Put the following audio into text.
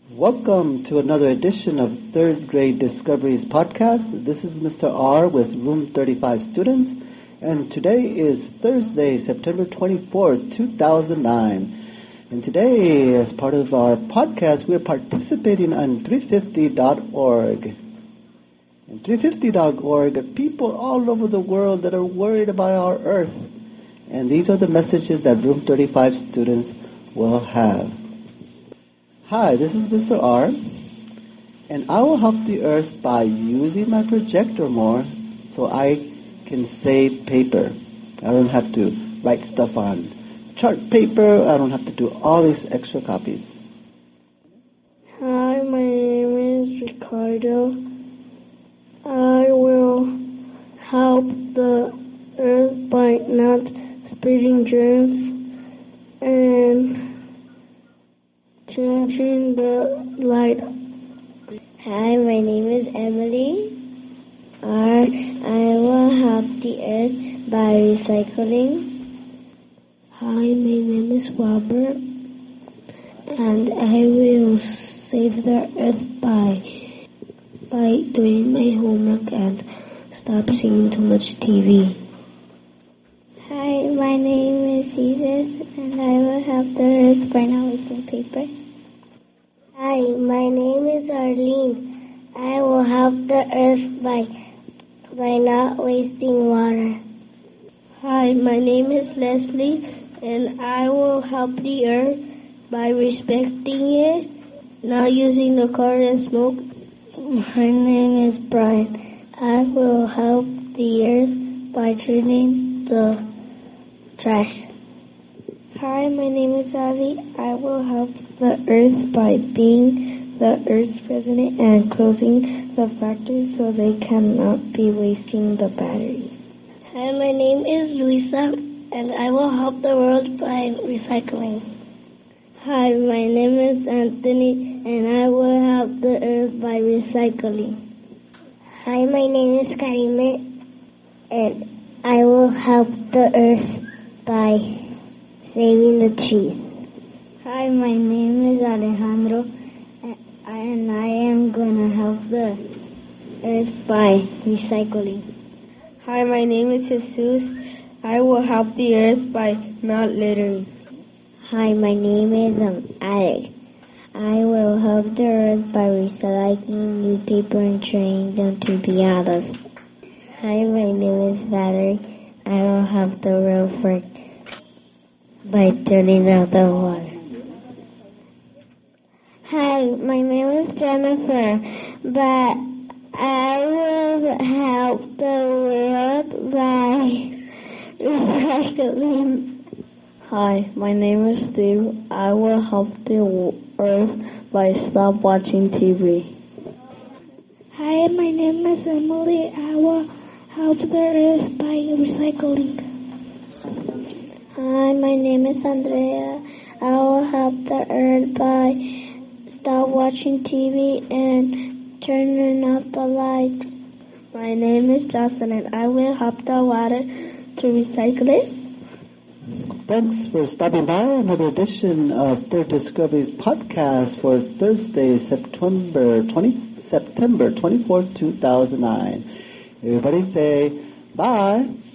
Welcome to another edition of Third Grade Discoveries Podcast. This is Mr. R with Room 35 students, and today is Thursday, September 24th, 2009. And today, as part of our podcast, we're participating on 350.org. And 350.org are people all over the world that are worried about our Earth. And these are the messages that Room 35 students will have. Hi, this is Mr. R, and I will help the Earth by using my projector more so I can save paper. I don't have to write stuff on chart paper. I don't have to do all these extra copies. Hi, my name is Ricardo. I will help the Earth by not spreading germs and changing the light. Hi, my name is Emily. I will help the Earth by recycling. Hi, my name is Robert, and I will save the Earth by doing my homework and stop seeing too much TV. Hi, my name is Jesus, and I will help the Earth by not wasting paper. Hi, my name is Arlene. I will help the Earth by not wasting water. Hi, my name is Leslie, and I will help the Earth by respecting it, not using the car and smoke. My name is Brian. I will help the Earth by turning the trash. Hi, my name is Ali. I will help the Earth by being the Earth's president and closing the factories so they cannot be wasting the batteries. Hi, my name is Luisa, and I will help the world by recycling. Hi, my name is Anthony, and I will help the Earth by recycling. Hi, my name is Karime, and I will help the Earth by saving the trees. Hi, my name is Alejandro, and I am going to help the Earth by recycling. Hi, my name is Jesus. I will help the Earth by not littering. Hi, my name is Alex. I will help the Earth by recycling new paper and turning them to piatas. Hi, my name is Valerie. I will help the world by turning out the water. Hi, my name is Jennifer, but I will help the world by recycling. Hi, my name is Steve. I will help the Earth by stop watching TV. Hi, my name is Emily. I will help the Earth by recycling. Hi, my name is Andrea. I will help the Earth by stop watching TV and turning off the lights. My name is Justin, and I will help the water to recycle it. Thanks for stopping by another edition of Third Discoveries Podcast for Thursday, September 24th, 2009. Everybody say bye.